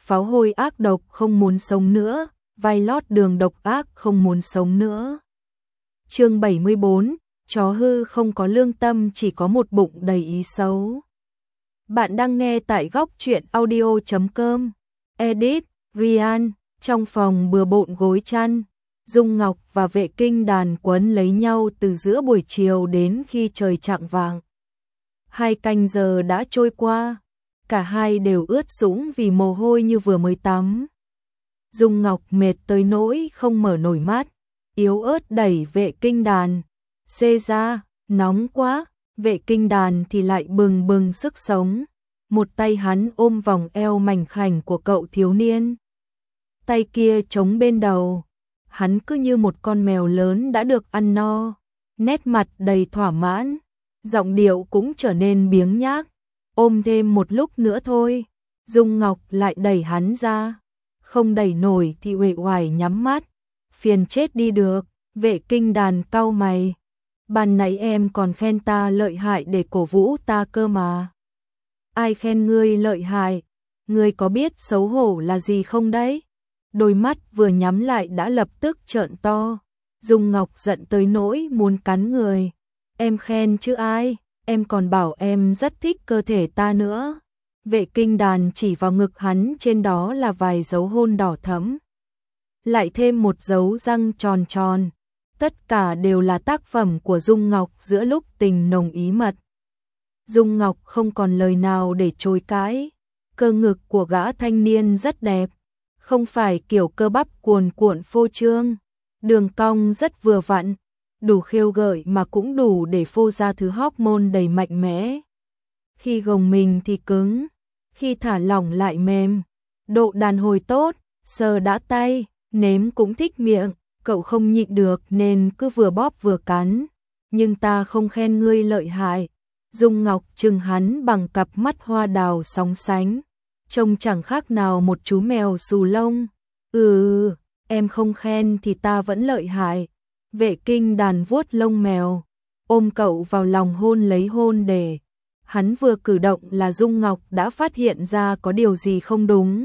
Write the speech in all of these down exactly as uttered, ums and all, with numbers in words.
pháo hôi ác độc không muốn sống nữa, vai lót đường độc ác không muốn sống nữa. Chương bảy mươi bốn, chó hư không có lương tâm chỉ có một bụng đầy ý xấu. Bạn đang nghe tại góc truyện audio chấm com. Edit, Ryan, trong phòng bừa bộn gối chăn, Dung Ngọc và Vệ Kinh Đàn quấn lấy nhau từ giữa buổi chiều đến khi trời chạng vạng. Hai canh giờ đã trôi qua, cả hai đều ướt sũng vì mồ hôi như vừa mới tắm. Dung Ngọc mệt tới nỗi không mở nổi mắt, yếu ớt đẩy Vệ Kinh Đàn. Xê ra, nóng quá, Vệ Kinh Đàn thì lại bừng bừng sức sống. Một tay hắn ôm vòng eo mảnh khảnh của cậu thiếu niên. Tay kia chống bên đầu. Hắn cứ như một con mèo lớn đã được ăn no. Nét mặt đầy thỏa mãn. Giọng điệu cũng trở nên biếng nhác. Ôm thêm một lúc nữa thôi. Dung Ngọc lại đẩy hắn ra. Không đẩy nổi thì uể oải nhắm mắt. Phiền chết đi được. Vệ Kinh Đàn cau mày. Ban nãy em còn khen ta lợi hại để cổ vũ ta cơ mà. Ai khen ngươi lợi hại? Ngươi có biết xấu hổ là gì không đấy? Đôi mắt vừa nhắm lại đã lập tức trợn to. Dung Ngọc giận tới nỗi muốn cắn người. Em khen chứ ai? Em còn bảo em rất thích cơ thể ta nữa. Vệ Kinh Đàn chỉ vào ngực hắn, trên đó là vài dấu hôn đỏ thẫm. Lại thêm một dấu răng tròn tròn. Tất cả đều là tác phẩm của Dung Ngọc giữa lúc tình nồng ý mật. Dung Ngọc không còn lời nào để chối cãi. Cơ ngực của gã thanh niên rất đẹp. Không phải kiểu cơ bắp cuồn cuộn phô trương. Đường cong rất vừa vặn. Đủ khêu gợi mà cũng đủ để phô ra thứ hormone đầy mạnh mẽ. Khi gồng mình thì cứng. Khi thả lỏng lại mềm. Độ đàn hồi tốt. Sờ đã tay. Nếm cũng thích miệng. Cậu không nhịn được nên cứ vừa bóp vừa cắn. Nhưng ta không khen ngươi lợi hại. Dung Ngọc trừng hắn bằng cặp mắt hoa đào sóng sánh. Trông chẳng khác nào một chú mèo xù lông. Ừ, em không khen thì ta vẫn lợi hại. Vệ Kinh Đàn vuốt lông mèo. Ôm cậu vào lòng hôn lấy hôn để. Hắn vừa cử động là Dung Ngọc đã phát hiện ra có điều gì không đúng.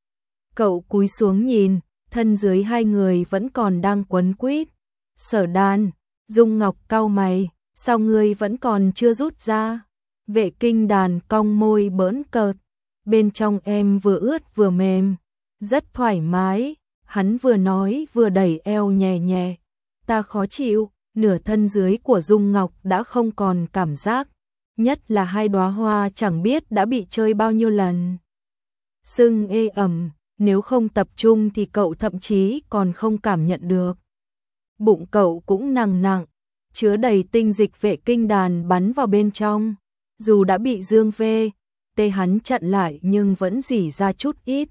Cậu cúi xuống nhìn. Thân dưới hai người vẫn còn đang quấn quýt. Sở Đàn, Dung Ngọc cau mày, sao ngươi vẫn còn chưa rút ra? Vệ Kinh Đàn cong môi bỡn cợt, bên trong em vừa ướt vừa mềm, rất thoải mái. Hắn vừa nói vừa đẩy eo nhẹ nhẹ. Ta khó chịu, nửa thân dưới của Dung Ngọc đã không còn cảm giác, nhất là hai đóa hoa chẳng biết đã bị chơi bao nhiêu lần. Sưng ê ẩm. Nếu không tập trung thì cậu thậm chí còn không cảm nhận được. Bụng cậu cũng nặng nặng, chứa đầy tinh dịch. Vệ Kinh Đàn bắn vào bên trong. Dù đã bị dương vê, tê hắn chặn lại nhưng vẫn rỉ ra chút ít.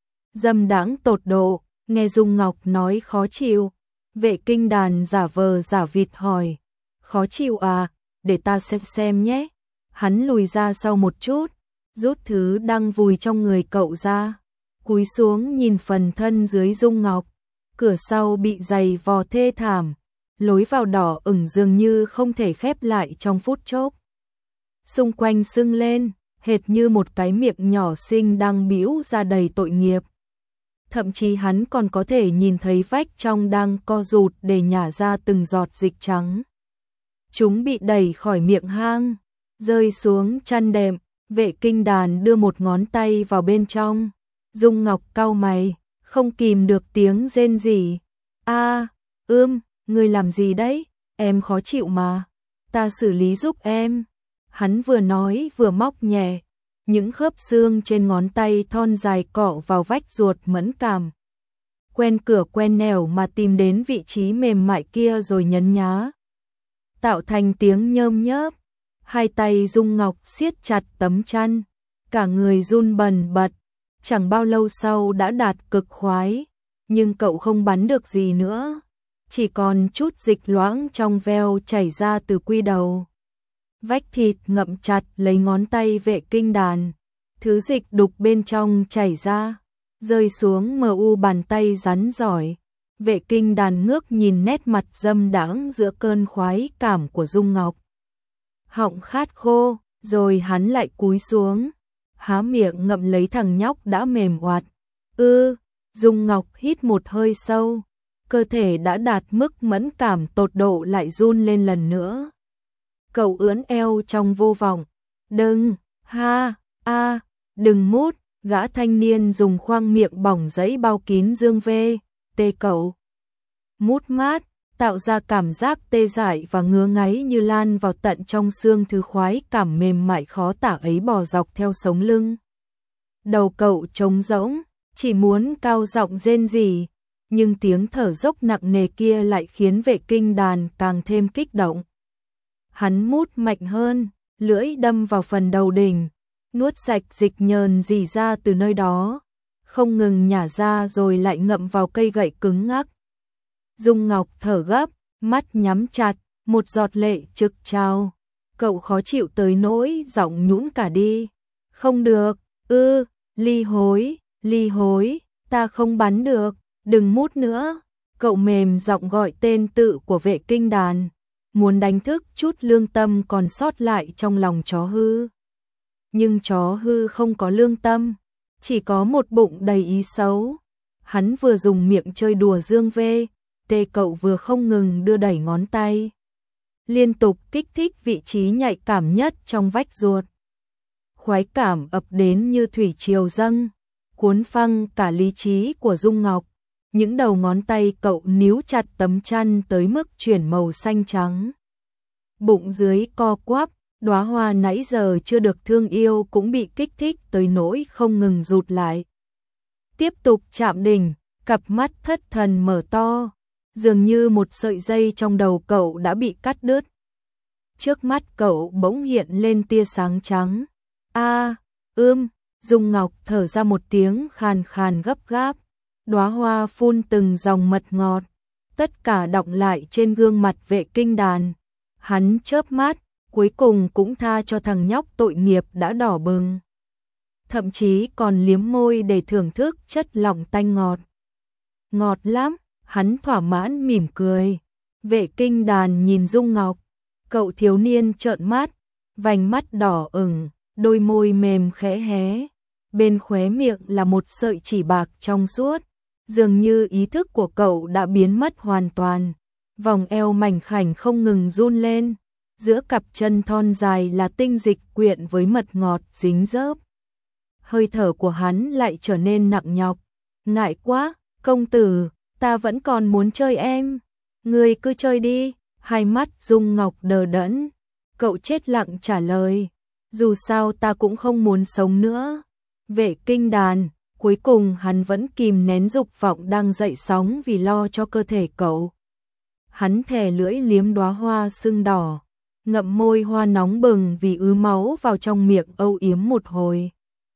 Dâm đãng tột độ, nghe Dung Ngọc nói khó chịu. Vệ Kinh Đàn giả vờ giả vịt hỏi. Khó chịu à, để ta xem xem nhé. Hắn lùi ra sau một chút, rút thứ đang vùi trong người cậu ra. Cúi xuống nhìn phần thân dưới Dung Ngọc, cửa sau bị giày vò thê thảm, lối vào đỏ ửng dường như không thể khép lại trong phút chốc. Xung quanh sưng lên, hệt như một cái miệng nhỏ xinh đang bĩu ra đầy tội nghiệp. Thậm chí hắn còn có thể nhìn thấy vách trong đang co rụt để nhả ra từng giọt dịch trắng. Chúng bị đẩy khỏi miệng hang, rơi xuống chăn đệm. Vệ Kinh Đàn đưa một ngón tay vào bên trong. Dung Ngọc cau mày, không kìm được tiếng rên rỉ. A, ưm, ngươi làm gì đấy? Em khó chịu mà. Ta xử lý giúp em. Hắn vừa nói vừa móc nhẹ. Những khớp xương trên ngón tay thon dài cọ vào vách ruột mẫn cảm. Quen cửa quen nẻo mà tìm đến vị trí mềm mại kia rồi nhấn nhá. Tạo thành tiếng nhơm nhớp. Hai tay Dung Ngọc siết chặt tấm chăn. Cả người run bần bật. Chẳng bao lâu sau đã đạt cực khoái, nhưng cậu không bắn được gì nữa, chỉ còn chút dịch loãng trong veo chảy ra từ quy đầu. Vách thịt ngậm chặt lấy ngón tay Vệ Kinh Đàn, thứ dịch đục bên trong chảy ra, rơi xuống mờ u bàn tay rắn giỏi. Vệ Kinh Đàn ngước nhìn nét mặt dâm đãng giữa cơn khoái cảm của Dung Ngọc. Họng khát khô, rồi hắn lại cúi xuống. Há miệng ngậm lấy thằng nhóc đã mềm oạt, Ư, Dung Ngọc hít một hơi sâu, cơ thể đã đạt mức mẫn cảm tột độ lại run lên lần nữa. Cậu ưỡn eo trong vô vọng, đừng, ha, a, đừng mút, gã thanh niên dùng khoang miệng bỏng giấy bao kín dương vê, tê cậu. Mút mát, tạo ra cảm giác tê dại và ngứa ngáy như lan vào tận trong xương, thứ khoái cảm mềm mại khó tả ấy bò dọc theo sống lưng. Đầu cậu trống rỗng, chỉ muốn cao giọng rên rỉ, nhưng tiếng thở dốc nặng nề kia lại khiến Vệ Kinh Đàn càng thêm kích động. Hắn mút mạnh hơn, lưỡi đâm vào phần đầu đỉnh, nuốt sạch dịch nhờn rỉ ra từ nơi đó, không ngừng nhả ra rồi lại ngậm vào cây gậy cứng ngắc. Dung Ngọc thở gấp, mắt nhắm chặt, một giọt lệ trực trào. Cậu khó chịu tới nỗi giọng nhũn cả đi. Không được, ư, ly hối, ly hối, ta không bắn được, đừng mút nữa. Cậu mềm giọng gọi tên tự của Vệ Kinh Đàn, muốn đánh thức chút lương tâm còn sót lại trong lòng chó hư. Nhưng chó hư không có lương tâm, chỉ có một bụng đầy ý xấu. Hắn vừa dùng miệng chơi đùa dương vê, tê cậu vừa không ngừng đưa đẩy ngón tay, liên tục kích thích vị trí nhạy cảm nhất trong vách ruột. Khoái cảm ập đến như thủy triều dâng, cuốn phăng cả lý trí của Dung Ngọc. Những đầu ngón tay cậu níu chặt tấm chăn tới mức chuyển màu xanh trắng. Bụng dưới co quắp, đóa hoa nãy giờ chưa được thương yêu cũng bị kích thích tới nỗi không ngừng rụt lại. Tiếp tục chạm đỉnh, cặp mắt thất thần mở to, dường như một sợi dây trong đầu cậu đã bị cắt đứt. Trước mắt cậu bỗng hiện lên tia sáng trắng. A, ưm, Dung Ngọc thở ra một tiếng khàn khàn gấp gáp. Đóa hoa phun từng dòng mật ngọt, tất cả đọng lại trên gương mặt Vệ Kinh Đàn. Hắn chớp mắt, cuối cùng cũng tha cho thằng nhóc tội nghiệp đã đỏ bừng. Thậm chí còn liếm môi để thưởng thức chất lỏng tanh ngọt. Ngọt lắm, hắn thỏa mãn mỉm cười. Vệ Kinh Đàn nhìn Dung Ngọc, cậu thiếu niên trợn mắt, vành mắt đỏ ửng, đôi môi mềm khẽ hé. Bên khóe miệng là một sợi chỉ bạc trong suốt. Dường như ý thức của cậu đã biến mất hoàn toàn. Vòng eo mảnh khảnh không ngừng run lên. Giữa cặp chân thon dài là tinh dịch quyện với mật ngọt dính dớp. Hơi thở của hắn lại trở nên nặng nhọc. Ngại quá, công tử, ta vẫn còn muốn chơi em. Ngươi cứ chơi đi. Hai mắt Dung Ngọc đờ đẫn. Cậu chết lặng trả lời. Dù sao ta cũng không muốn sống nữa. Vệ Kinh Đàn, cuối cùng hắn vẫn kìm nén dục vọng đang dậy sóng vì lo cho cơ thể cậu. Hắn thè lưỡi liếm đóa hoa sưng đỏ, ngậm môi hoa nóng bừng vì ứ máu vào trong miệng âu yếm một hồi.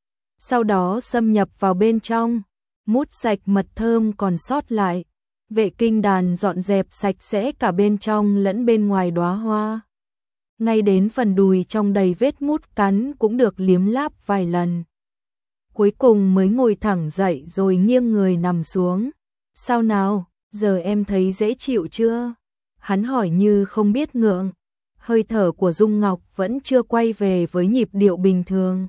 Sau đó xâm nhập vào bên trong, mút sạch mật thơm còn sót lại. Vệ Kinh Đàn dọn dẹp sạch sẽ cả bên trong lẫn bên ngoài đóa hoa. Ngay đến phần đùi trong đầy vết mút cắn cũng được liếm láp vài lần. Cuối cùng mới ngồi thẳng dậy rồi nghiêng người nằm xuống. Sao nào, giờ em thấy dễ chịu chưa? Hắn hỏi như không biết ngượng. Hơi thở của Dung Ngọc vẫn chưa quay về với nhịp điệu bình thường.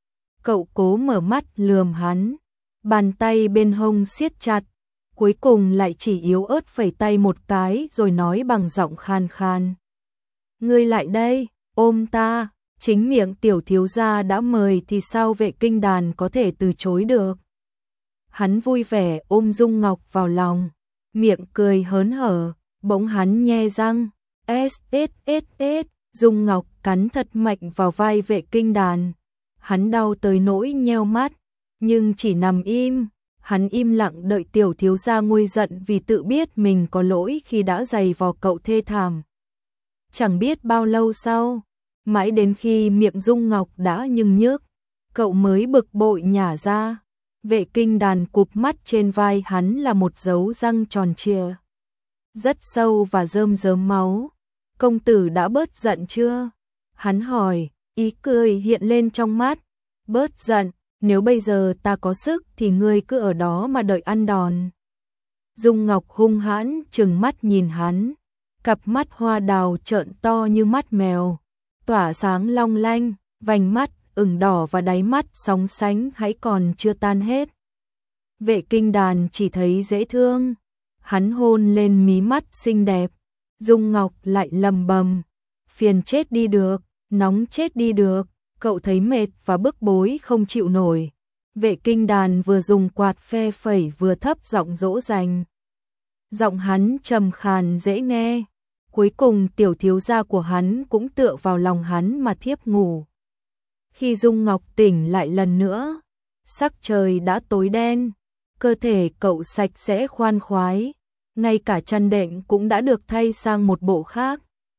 Cậu cố mở mắt lườm hắn. Bàn tay bên hông siết chặt. Cuối cùng lại chỉ yếu ớt phẩy tay một cái rồi nói bằng giọng khan khan. Ngươi lại đây, ôm ta. Chính miệng tiểu thiếu gia đã mời thì sao Vệ Kinh Đàn có thể từ chối được. Hắn vui vẻ ôm Dung Ngọc vào lòng, miệng cười hớn hở, bỗng hắn nhe răng, s s s s, Dung Ngọc cắn thật mạnh vào vai Vệ Kinh Đàn. Hắn đau tới nỗi nheo mắt, nhưng chỉ nằm im, hắn im lặng đợi tiểu thiếu gia nguôi giận vì tự biết mình có lỗi khi đã giày vò cậu thê thảm. Chẳng biết bao lâu sau, mãi đến khi miệng Dung Ngọc đã nhưng nhức, cậu mới bực bội nhả ra. Vệ Kinh Đàn cụp mắt, trên vai hắn là một dấu răng tròn trịa, rất sâu và rơm rớm máu. Công tử đã bớt giận chưa? Hắn hỏi, ý cười hiện lên trong mắt. Bớt giận, nếu bây giờ ta có sức thì ngươi cứ ở đó mà đợi ăn đòn. Dung Ngọc hung hãn trừng mắt nhìn hắn, cặp mắt hoa đào trợn to như mắt mèo, tỏa sáng long lanh, vành mắt ửng đỏ và đáy mắt sóng sánh hãy còn chưa tan hết. Vệ Kinh Đàn chỉ thấy dễ thương, hắn hôn lên mí mắt xinh đẹp, Dung Ngọc lại lầm bầm, phiền chết đi được, nóng chết đi được, cậu thấy mệt và bức bối không chịu nổi. Vệ Kinh Đàn vừa dùng quạt phe phẩy vừa thấp giọng dỗ dành. Giọng hắn trầm khàn dễ nghe, cuối cùng tiểu thiếu gia của hắn cũng tựa vào lòng hắn mà thiếp ngủ. Khi Dung Ngọc tỉnh lại lần nữa, sắc trời đã tối đen, cơ thể cậu sạch sẽ khoan khoái, ngay cả chăn đệm cũng đã được thay sang một bộ khác.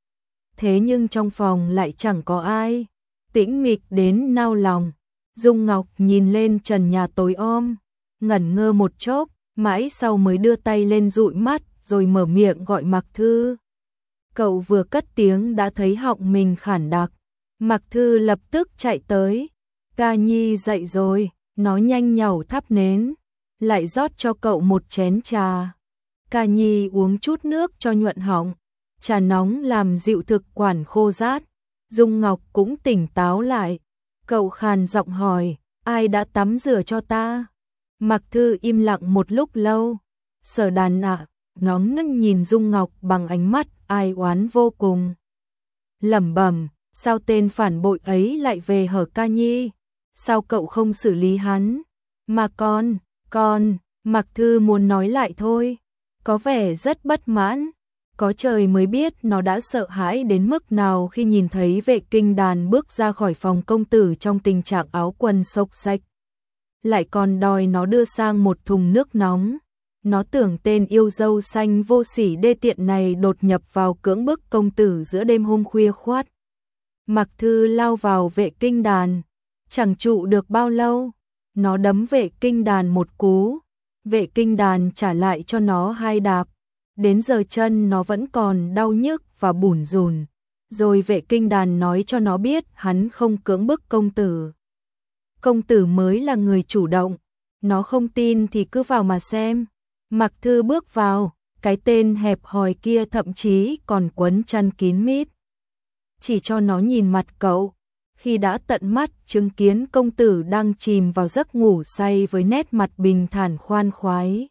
Thế nhưng trong phòng lại chẳng có ai, tĩnh mịch đến nao lòng. Dung Ngọc nhìn lên trần nhà tối om, ngẩn ngơ một chốc, mãi sau mới đưa tay lên dụi mắt rồi mở miệng gọi Mạc Thư. Cậu vừa cất tiếng đã thấy họng mình khản đặc. Mạc Thư lập tức chạy tới. Ca Nhi dậy rồi, nó nhanh nhảu thắp nến, lại rót cho cậu một chén trà. Ca Nhi uống chút nước cho nhuận họng, trà nóng làm dịu thực quản khô rát. Dung Ngọc cũng tỉnh táo lại, cậu khàn giọng hỏi, ai đã tắm rửa cho ta? Mạc Thư im lặng một lúc lâu. Sở Đàn ạ, nó ngưng nhìn Dung Ngọc bằng ánh mắt ai oán vô cùng. Lẩm bẩm, sao tên phản bội ấy lại về hở Ca Nhi? Sao cậu không xử lý hắn? Mà con, con, Mạc Thư muốn nói lại thôi, có vẻ rất bất mãn. Có trời mới biết nó đã sợ hãi đến mức nào khi nhìn thấy Vệ Kinh Đàn bước ra khỏi phòng công tử trong tình trạng áo quần xộc xách. Lại còn đòi nó đưa sang một thùng nước nóng. Nó tưởng tên yêu dâu xanh vô sỉ đê tiện này đột nhập vào cưỡng bức công tử giữa đêm hôm khuya khoắt. Mạc Thư lao vào Vệ Kinh Đàn, chẳng trụ được bao lâu, nó đấm Vệ Kinh Đàn một cú, Vệ Kinh Đàn trả lại cho nó hai đạp. Đến giờ chân nó vẫn còn đau nhức và bủn rủn. Rồi Vệ Kinh Đàn nói cho nó biết hắn không cưỡng bức công tử. Công tử mới là người chủ động. Nó không tin thì cứ vào mà xem. Mạc Thư bước vào, cái tên hẹp hòi kia thậm chí còn quấn chăn kín mít. Chỉ cho nó nhìn mặt cậu. Khi đã tận mắt chứng kiến công tử đang chìm vào giấc ngủ say với nét mặt bình thản khoan khoái,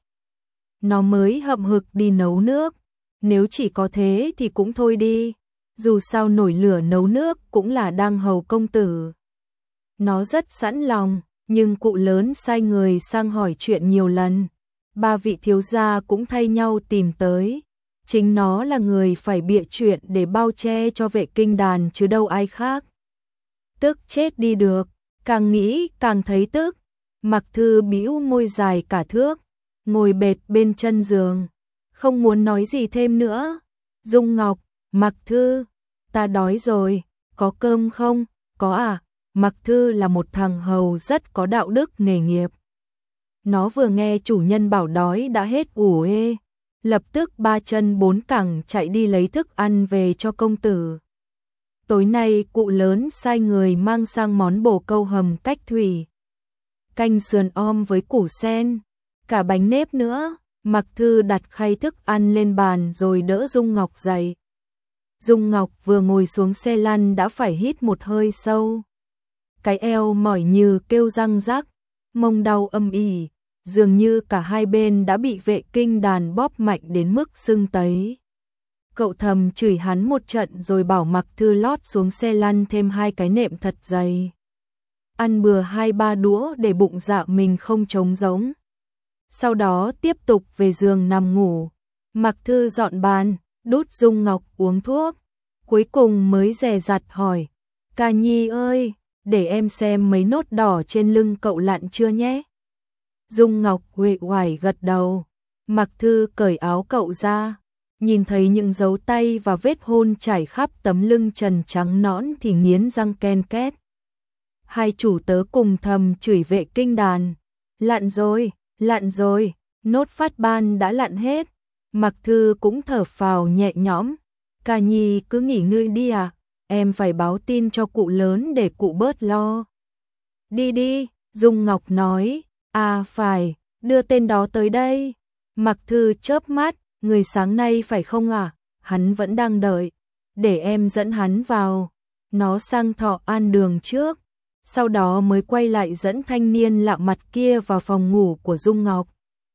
nó mới hậm hực đi nấu nước. Nếu chỉ có thế thì cũng thôi đi, dù sao nổi lửa nấu nước cũng là đang hầu công tử. Nó rất sẵn lòng, nhưng cụ lớn sai người sang hỏi chuyện nhiều lần. Ba vị thiếu gia cũng thay nhau tìm tới. Chính nó là người phải bịa chuyện để bao che cho Vệ Kinh Đàn chứ đâu ai khác. Tức chết đi được, càng nghĩ càng thấy tức. Mạc Thư bĩu môi dài cả thước, ngồi bệt bên chân giường, không muốn nói gì thêm nữa. Dung Ngọc, Mạc Thư, ta đói rồi, có cơm không? Có à? Mạc Thư là một thằng hầu rất có đạo đức nghề nghiệp. Nó vừa nghe chủ nhân bảo đói đã hết ủ ê, lập tức ba chân bốn cẳng chạy đi lấy thức ăn về cho công tử. Tối nay cụ lớn sai người mang sang món bổ câu hầm cách thủy, canh sườn om với củ sen, cả bánh nếp nữa. Mạc Thư đặt khay thức ăn lên bàn rồi đỡ Dung Ngọc dậy. Dung Ngọc vừa ngồi xuống xe lăn đã phải hít một hơi sâu. Cái eo mỏi như kêu răng rắc, mông đau âm ỉ, dường như cả hai bên đã bị Vệ Kinh Đàn bóp mạnh đến mức sưng tấy. Cậu thầm chửi hắn một trận rồi bảo Mạc Thư lót xuống xe lăn thêm hai cái nệm thật dày. Ăn bừa hai ba đũa để bụng dạ mình không trống rỗng. Sau đó tiếp tục về giường nằm ngủ. Mạc Thư dọn bàn, đút Dung Ngọc uống thuốc. Cuối cùng mới dè dặt hỏi, Ca Nhi ơi, để em xem mấy nốt đỏ trên lưng cậu lặn chưa nhé. Dung Ngọc uể oải gật đầu. Mạc Thư cởi áo cậu ra, nhìn thấy những dấu tay và vết hôn trải khắp tấm lưng trần trắng nõn thì nghiến răng ken két. Hai chủ tớ cùng thầm chửi Vệ Kinh Đàn. Lặn rồi, lặn rồi, nốt phát ban đã lặn hết. Mạc Thư cũng thở phào nhẹ nhõm. Ca Nhi cứ nghỉ ngơi đi à, em phải báo tin cho cụ lớn để cụ bớt lo. Đi đi, Dung Ngọc nói. À phải, đưa tên đó tới đây. Mạc Thư chớp mắt, người sáng nay phải không à? Hắn vẫn đang đợi. Để em dẫn hắn vào. Nó sang Thọ An Đường trước. sau đó mới quay lại dẫn thanh niên lạ mặt kia vào phòng ngủ của Dung Ngọc.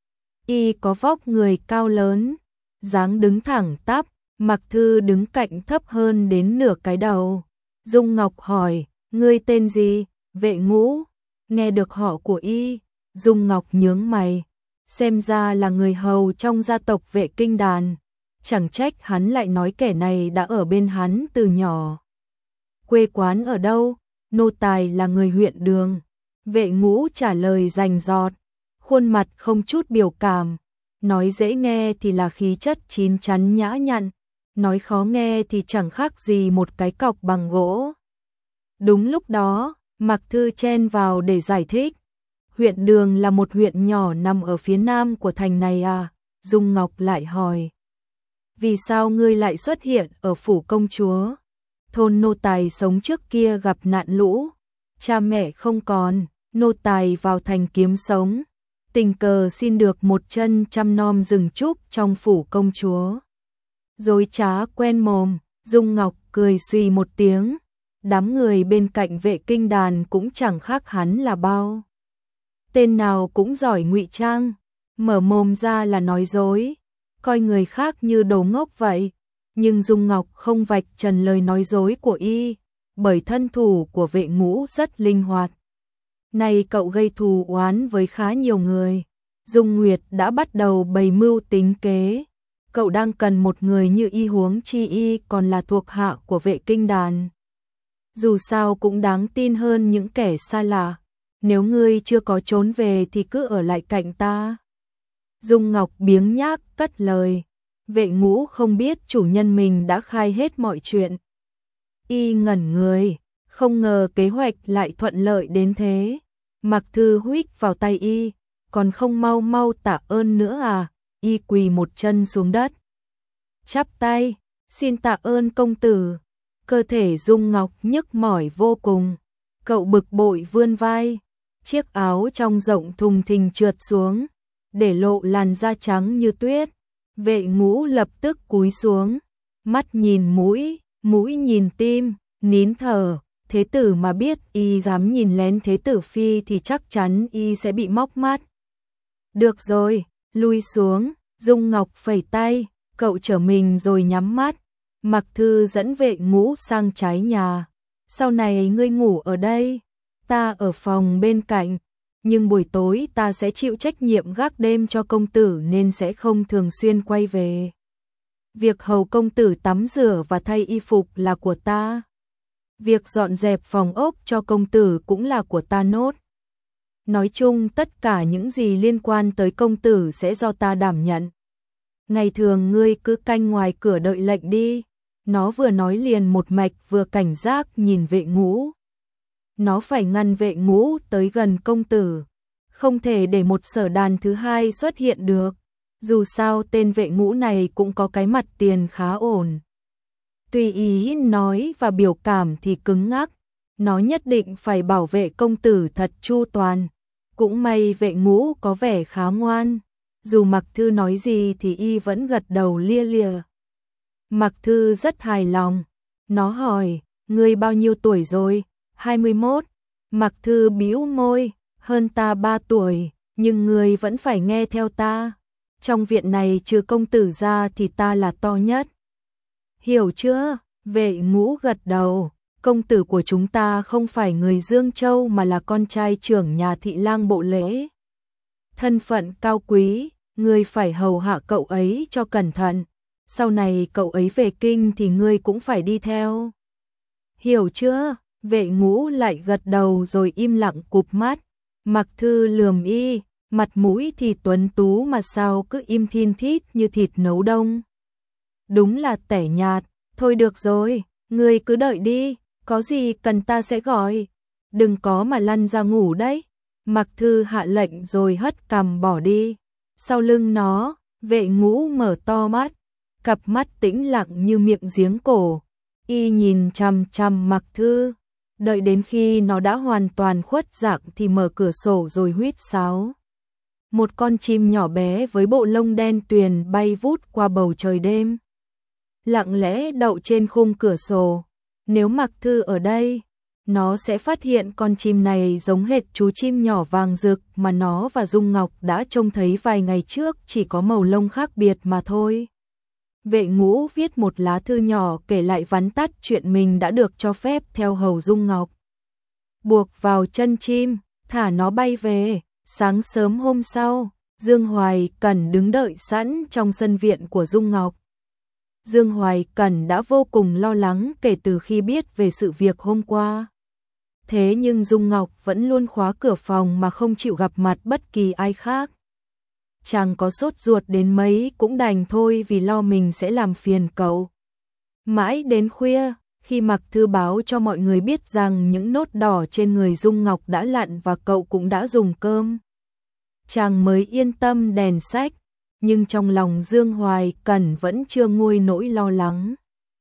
Y có vóc người cao lớn, dáng đứng thẳng tắp, Mạc Thư đứng cạnh thấp hơn đến nửa cái đầu. Dung Ngọc hỏi, ngươi tên gì? Vệ Ngũ. Nghe được họ của Y, Dung Ngọc nhướng mày, xem ra là người hầu trong gia tộc Vệ Kinh Đàn. Chẳng trách hắn lại nói kẻ này đã ở bên hắn từ nhỏ. Quê quán ở đâu? Nô tài là người huyện Đường. Vệ Ngũ trả lời rành rọt, khuôn mặt không chút biểu cảm. Nói dễ nghe thì là khí chất chín chắn nhã nhặn, nói khó nghe thì chẳng khác gì một cái cọc bằng gỗ. Đúng lúc đó, Mạc Thư chen vào để giải thích. Huyện Đường là một huyện nhỏ nằm ở phía nam của thành này à? Dung Ngọc lại hỏi. Vì sao ngươi lại xuất hiện ở phủ công chúa? Thôn nô tài sống trước kia gặp nạn lũ, cha mẹ không còn, nô tài vào thành kiếm sống, tình cờ xin được một chân chăm nom rừng trúc trong phủ công chúa. Dối trá quen mồm, Dung Ngọc cười suy một tiếng, đám người bên cạnh Vệ Kinh Đàn cũng chẳng khác hắn là bao. Tên nào cũng giỏi ngụy trang, mở mồm ra là nói dối, coi người khác như đồ ngốc vậy. Nhưng Dung Ngọc không vạch trần lời nói dối của Y, bởi thân thủ của Vệ Ngũ rất linh hoạt. Này cậu gây thù oán với khá nhiều người. Dung Nguyệt đã bắt đầu bày mưu tính kế. Cậu đang cần một người như Y, huống chi Y còn là thuộc hạ của Vệ Kinh Đàn. Dù sao cũng đáng tin hơn những kẻ xa lạ. Nếu ngươi chưa có trốn về thì cứ ở lại cạnh ta. Dung Ngọc biếng nhác cất lời. Vệ Ngũ không biết chủ nhân mình đã khai hết mọi chuyện. Y ngẩn người, không ngờ kế hoạch lại thuận lợi đến thế. Mạc Thư huých vào tay Y, còn không mau mau tạ ơn nữa à? Y quỳ một chân xuống đất, chắp tay, xin tạ ơn công tử. Cơ thể Dung Ngọc nhức mỏi vô cùng, cậu bực bội vươn vai, chiếc áo trong rộng thùng thình trượt xuống, để lộ làn da trắng như tuyết. Vệ Ngũ lập tức cúi xuống, mắt nhìn mũi, mũi nhìn tim, nín thở. Thế tử mà biết Y dám nhìn lén thế tử phi thì chắc chắn Y sẽ bị móc mắt. Được rồi, lui xuống. Dung Ngọc phẩy tay, cậu trở mình rồi nhắm mắt. Mạc Thư dẫn Vệ Ngũ sang trái nhà. Sau này ngươi ngủ ở đây, ta ở phòng bên cạnh. Nhưng buổi tối ta sẽ chịu trách nhiệm gác đêm cho công tử nên sẽ không thường xuyên quay về. Việc hầu công tử tắm rửa và thay y phục là của ta. Việc dọn dẹp phòng ốc cho công tử cũng là của ta nốt. Nói chung tất cả những gì liên quan tới công tử sẽ do ta đảm nhận. Ngày thường ngươi cứ canh ngoài cửa đợi lệnh đi. Nó vừa nói liền một mạch vừa cảnh giác nhìn Vệ Ngũ. Nó phải ngăn Vệ Ngũ tới gần công tử. Không thể để một sở đàn thứ hai xuất hiện được. Dù sao tên Vệ Ngũ này cũng có cái mặt tiền khá ổn. Tùy ý nói và biểu cảm thì cứng ngắc. Nó nhất định phải bảo vệ công tử thật chu toàn. Cũng may Vệ Ngũ có vẻ khá ngoan. Dù Mạc Thư nói gì thì Y vẫn gật đầu lia lịa. Mạc Thư rất hài lòng. Nó hỏi, ngươi bao nhiêu tuổi rồi? hai mươi mốt. Mạc Thư bĩu môi, hơn ta ba tuổi, nhưng ngươi vẫn phải nghe theo ta. Trong viện này trừ công tử ra thì ta là to nhất. Hiểu chưa? Vệ Ngũ gật đầu. Công tử của chúng ta không phải người Dương Châu mà là con trai trưởng nhà thị lang Bộ Lễ. Thân phận cao quý, ngươi phải hầu hạ cậu ấy cho cẩn thận. Sau này cậu ấy về kinh thì ngươi cũng phải đi theo. Hiểu chưa? Vệ Ngũ lại gật đầu rồi im lặng cụp mắt. Mạc Thư lườm Y, mặt mũi thì tuấn tú mà sao cứ im thin thít như thịt nấu đông. Đúng là tẻ nhạt. Thôi được rồi, ngươi cứ đợi đi, có gì cần ta sẽ gọi. Đừng có mà lăn ra ngủ đấy. Mạc Thư hạ lệnh rồi hất cằm bỏ đi. Sau lưng nó, Vệ Ngũ mở to mắt, cặp mắt tĩnh lặng như miệng giếng cổ. Y nhìn chằm chằm Mạc Thư, đợi đến khi nó đã hoàn toàn khuất dạng thì mở cửa sổ rồi huýt sáo. Một con chim nhỏ bé với bộ lông đen tuyền bay vút qua bầu trời đêm, lặng lẽ đậu trên khung cửa sổ. Nếu Mạc Thư ở đây, nó sẽ phát hiện con chim này giống hệt chú chim nhỏ vàng rực mà nó và Dung Ngọc đã trông thấy vài ngày trước, chỉ có màu lông khác biệt mà thôi. Vệ Ngũ viết một lá thư nhỏ kể lại vắn tắt chuyện mình đã được cho phép theo hầu Dung Ngọc. Buộc vào chân chim, thả nó bay về. Sáng sớm hôm sau, Dương Hoài Cẩn đứng đợi sẵn trong sân viện của Dung Ngọc. Dương Hoài Cẩn đã vô cùng lo lắng kể từ khi biết về sự việc hôm qua. Thế nhưng Dung Ngọc vẫn luôn khóa cửa phòng mà không chịu gặp mặt bất kỳ ai khác. Chàng có sốt ruột đến mấy cũng đành thôi vì lo mình sẽ làm phiền cậu. Mãi đến khuya, khi Mặc Thư báo cho mọi người biết rằng những nốt đỏ trên người Dung Ngọc đã lặn và cậu cũng đã dùng cơm, chàng mới yên tâm đèn sách, nhưng trong lòng Dương Hoài Cẩn vẫn chưa nguôi nỗi lo lắng.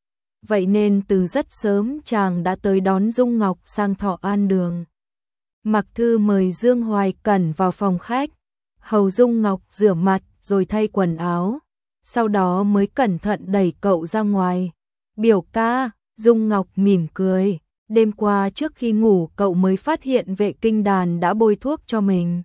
Vậy nên từ rất sớm chàng đã tới đón Dung Ngọc sang Thọ An Đường. Mặc Thư mời Dương Hoài Cẩn vào phòng khách, hầu Dung Ngọc rửa mặt rồi thay quần áo, sau đó mới cẩn thận đẩy cậu ra ngoài. Biểu ca, Dung Ngọc mỉm cười, đêm qua trước khi ngủ cậu mới phát hiện Vệ Kinh Đàn đã bôi thuốc cho mình.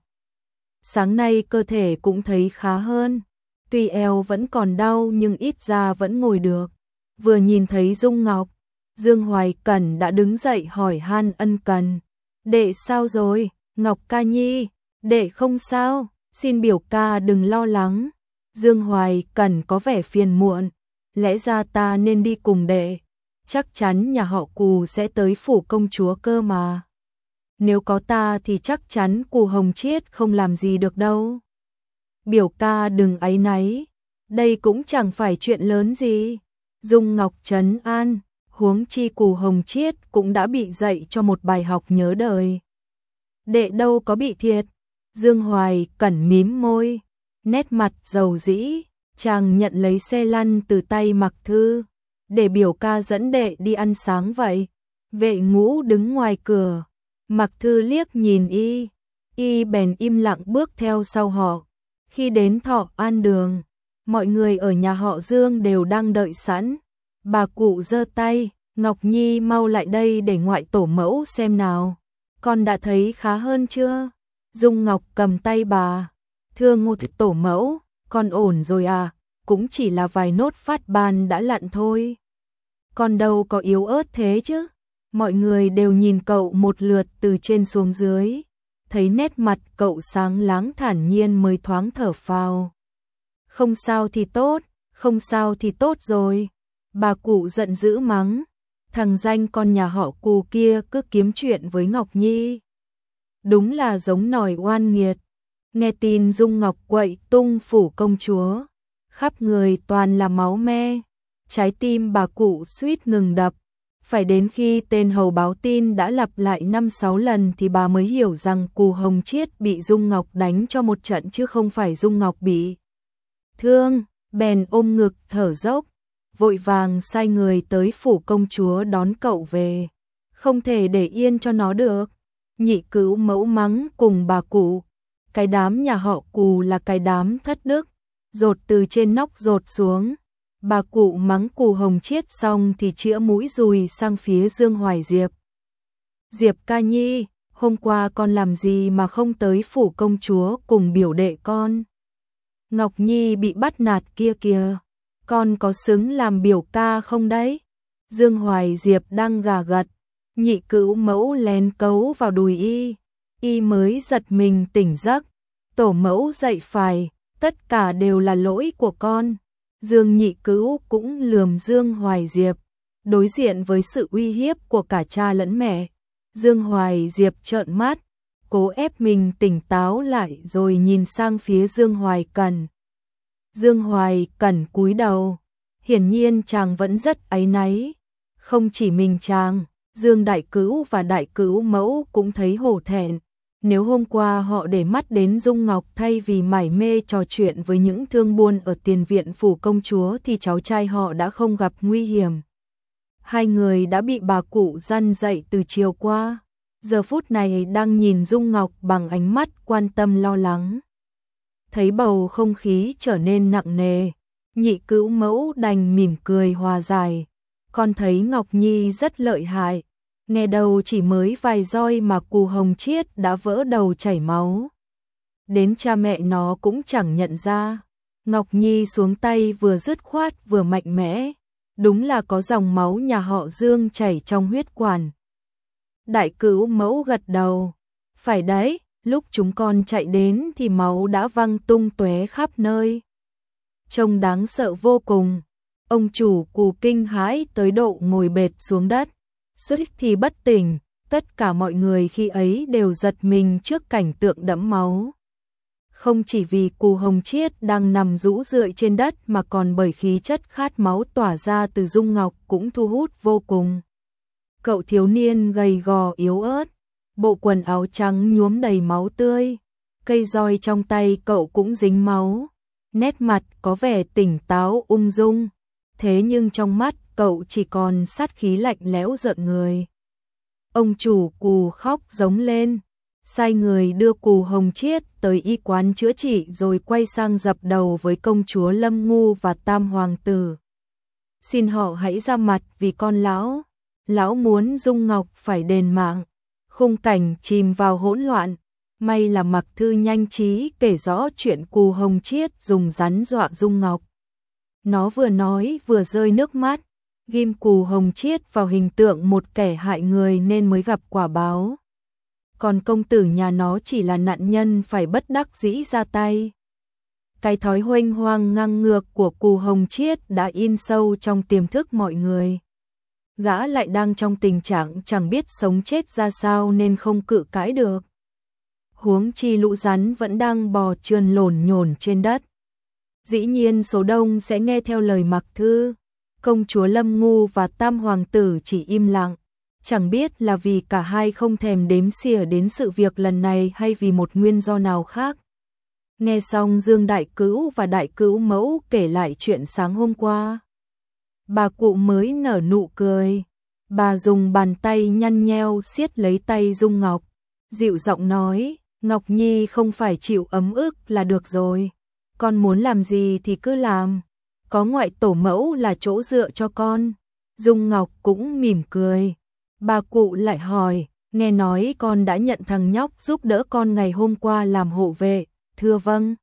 Sáng nay cơ thể cũng thấy khá hơn, tuy eo vẫn còn đau nhưng ít ra vẫn ngồi được. Vừa nhìn thấy Dung Ngọc, Dương Hoài Cẩn đã đứng dậy hỏi han ân cần. Đệ sao rồi, Ngọc ca nhi? Đệ không sao, xin biểu ca đừng lo lắng. Dương Hoài Cẩn có vẻ phiền muộn, lẽ ra ta nên đi cùng đệ. Chắc chắn nhà họ Cù sẽ tới phủ công chúa cơ mà. Nếu có ta thì chắc chắn Cù Hồng Chiết không làm gì được đâu. Biểu ca đừng áy náy, đây cũng chẳng phải chuyện lớn gì. Dung Ngọc trấn an, huống chi Cù Hồng Chiết cũng đã bị dạy cho một bài học nhớ đời. Đệ đâu có bị thiệt. Dương Hoài Cẩn mím môi, nét mặt dầu dĩ, chàng nhận lấy xe lăn từ tay Mặc Thư. Để biểu ca dẫn đệ đi ăn sáng vậy. Vệ Ngũ đứng ngoài cửa, Mặc Thư liếc nhìn y, y bèn im lặng bước theo sau họ. Khi đến Thọ An Đường, mọi người ở nhà họ Dương đều đang đợi sẵn. Bà cụ giơ tay, Ngọc Nhi mau lại đây để ngoại tổ mẫu xem nào. Con đã thấy khá hơn chưa? Dung Ngọc cầm tay bà, thưa Ngô tổ mẫu, con ổn rồi à, cũng chỉ là vài nốt phát ban đã lặn thôi. Con đâu có yếu ớt thế chứ? Mọi người đều nhìn cậu một lượt từ trên xuống dưới, thấy nét mặt cậu sáng láng thản nhiên mới thoáng thở phào. Không sao thì tốt, không sao thì tốt rồi. Bà cụ giận dữ mắng, thằng danh con nhà họ Cù kia cứ kiếm chuyện với Ngọc Nhi. Đúng là giống nòi oan nghiệt. Nghe tin Dung Ngọc quậy tung phủ công chúa, khắp người toàn là máu me. Trái tim bà cụ suýt ngừng đập. Phải đến khi tên hầu báo tin đã lặp lại năm sáu lần thì bà mới hiểu rằng Cù Hồng Chiết bị Dung Ngọc đánh cho một trận chứ không phải Dung Ngọc bị thương. Bèn ôm ngực thở dốc, vội vàng sai người tới phủ công chúa đón cậu về. Không thể để yên cho nó được. Nhị Cữu mẫu mắng cùng bà cụ, cái đám nhà họ Cù là cái đám thất đức, dột từ trên nóc dột xuống. Bà cụ mắng Cù Hồng Chiết xong thì chĩa mũi dùi sang phía Dương Hoài Diệp. Diệp ca nhi, hôm qua con làm gì mà không tới phủ công chúa cùng biểu đệ con? Ngọc Nhi bị bắt nạt kia kìa, con có xứng làm biểu ca không đấy? Dương Hoài Diệp đang gà gật, Nhị Cữu mẫu lén cấu vào đùi y, y mới giật mình tỉnh giấc. Tổ mẫu dạy phải, tất cả đều là lỗi của con. Dương Nhị Cữu cũng lườm Dương Hoài Diệp, đối diện với sự uy hiếp của cả cha lẫn mẹ. Dương Hoài Diệp trợn mắt, cố ép mình tỉnh táo lại rồi nhìn sang phía Dương Hoài Cẩn. Dương Hoài Cẩn cúi đầu, hiển nhiên chàng vẫn rất áy náy. Không chỉ mình chàng, Dương Đại Cữu và Đại Cữu mẫu cũng thấy hổ thẹn. Nếu hôm qua họ để mắt đến Dung Ngọc thay vì mải mê trò chuyện với những thương buôn ở tiền viện phủ công chúa thì cháu trai họ đã không gặp nguy hiểm. Hai người đã bị bà cụ răn dạy từ chiều qua, giờ phút này đang nhìn Dung Ngọc bằng ánh mắt quan tâm lo lắng. Thấy bầu không khí trở nên nặng nề, Nhị Cữu mẫu đành mỉm cười hòa giải. Con thấy Ngọc Nhi rất lợi hại, Nghe đầu chỉ mới vài roi mà Cù Hồng Chiết đã vỡ đầu chảy máu. Đến cha mẹ nó cũng chẳng nhận ra. Ngọc Nhi xuống tay vừa dứt khoát vừa mạnh mẽ. Đúng là có dòng máu nhà họ Dương chảy trong huyết quản. Đại Cữu Mẫu gật đầu. Phải đấy, lúc chúng con chạy đến thì máu đã văng tung tóe khắp nơi. Trông đáng sợ vô cùng. Ông chủ Cù kinh hãi tới độ ngồi bệt xuống đất. Suýt thì bất tỉnh, tất cả mọi người khi ấy đều giật mình trước cảnh tượng đẫm máu. Không chỉ vì Cù Hồng Chiết đang nằm rũ rượi trên đất mà còn bởi khí chất khát máu tỏa ra từ Dung Ngọc cũng thu hút vô cùng. Cậu thiếu niên gầy gò yếu ớt, bộ quần áo trắng nhuốm đầy máu tươi, cây roi trong tay cậu cũng dính máu, nét mặt có vẻ tỉnh táo ung dung, thế nhưng trong mắt cậu chỉ còn sát khí lạnh lẽo rợn người. Ông chủ Cù khóc giống lên, sai người đưa Cù Hồng Chiết tới y quán chữa trị rồi quay sang dập đầu với công chúa Lâm Ngu và Tam Hoàng tử. Xin họ hãy ra mặt vì con lão, lão muốn Dung Ngọc phải đền mạng. Khung cảnh chìm vào hỗn loạn, may là Mặc Thư nhanh trí kể rõ chuyện Cù Hồng Chiết dùng rắn dọa Dung Ngọc. Nó vừa nói vừa rơi nước mắt, ghim Cù Hồng Chiết vào hình tượng một kẻ hại người nên mới gặp quả báo. Còn công tử nhà nó chỉ là nạn nhân phải bất đắc dĩ ra tay. Cái thói huênh hoang ngang ngược của Cù Hồng Chiết đã in sâu trong tiềm thức mọi người. Gã lại đang trong tình trạng chẳng biết sống chết ra sao nên không cự cãi được. Huống chi lũ rắn vẫn đang bò trườn lổn nhổn trên đất. Dĩ nhiên số đông sẽ nghe theo lời Mặc Thư. Công chúa Lâm Ngu và Tam Hoàng tử chỉ im lặng. Chẳng biết là vì cả hai không thèm đếm xỉa đến sự việc lần này hay vì một nguyên do nào khác. Nghe xong Dương Đại Cữu và Đại Cữu Mẫu kể lại chuyện sáng hôm qua, bà cụ mới nở nụ cười. Bà dùng bàn tay nhăn nheo siết lấy tay Dung Ngọc, dịu giọng nói, Ngọc Nhi không phải chịu ấm ức là được rồi. Con muốn làm gì thì cứ làm, có ngoại tổ mẫu là chỗ dựa cho con. Dung Ngọc cũng mỉm cười. Bà cụ lại hỏi, nghe nói con đã nhận thằng nhóc giúp đỡ con ngày hôm qua làm hộ vệ, thưa vâng.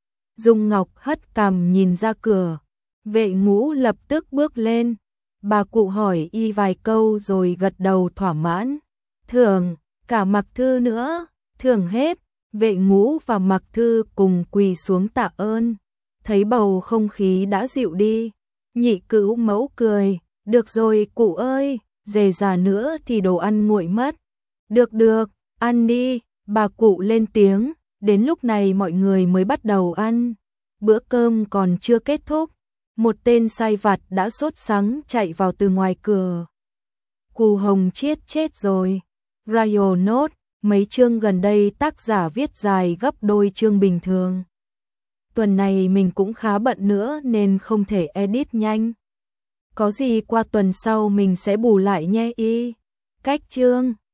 Dung Ngọc hất cằm nhìn ra cửa, Vệ Ngũ lập tức bước lên. Bà cụ hỏi y vài câu rồi gật đầu thỏa mãn. Thưởng, cả Mặc Thư nữa, thưởng hết. Vệ Ngũ và Mặc Thư cùng quỳ xuống tạ ơn. Thấy bầu không khí đã dịu đi, Nhị Cữu Mẫu cười, được rồi cụ ơi, dề già nữa thì đồ ăn nguội mất. Được được, ăn đi, bà cụ lên tiếng. Đến lúc này mọi người mới bắt đầu ăn. Bữa cơm còn chưa kết thúc, một tên sai vặt đã sốt sắng chạy vào từ ngoài cửa. Cù Hồng Chiết chết rồi. Royal Note, mấy chương gần đây tác giả viết dài gấp đôi chương bình thường. Tuần này mình cũng khá bận nữa nên không thể edit nhanh. Có gì qua tuần sau mình sẽ bù lại nhé y. Cách chương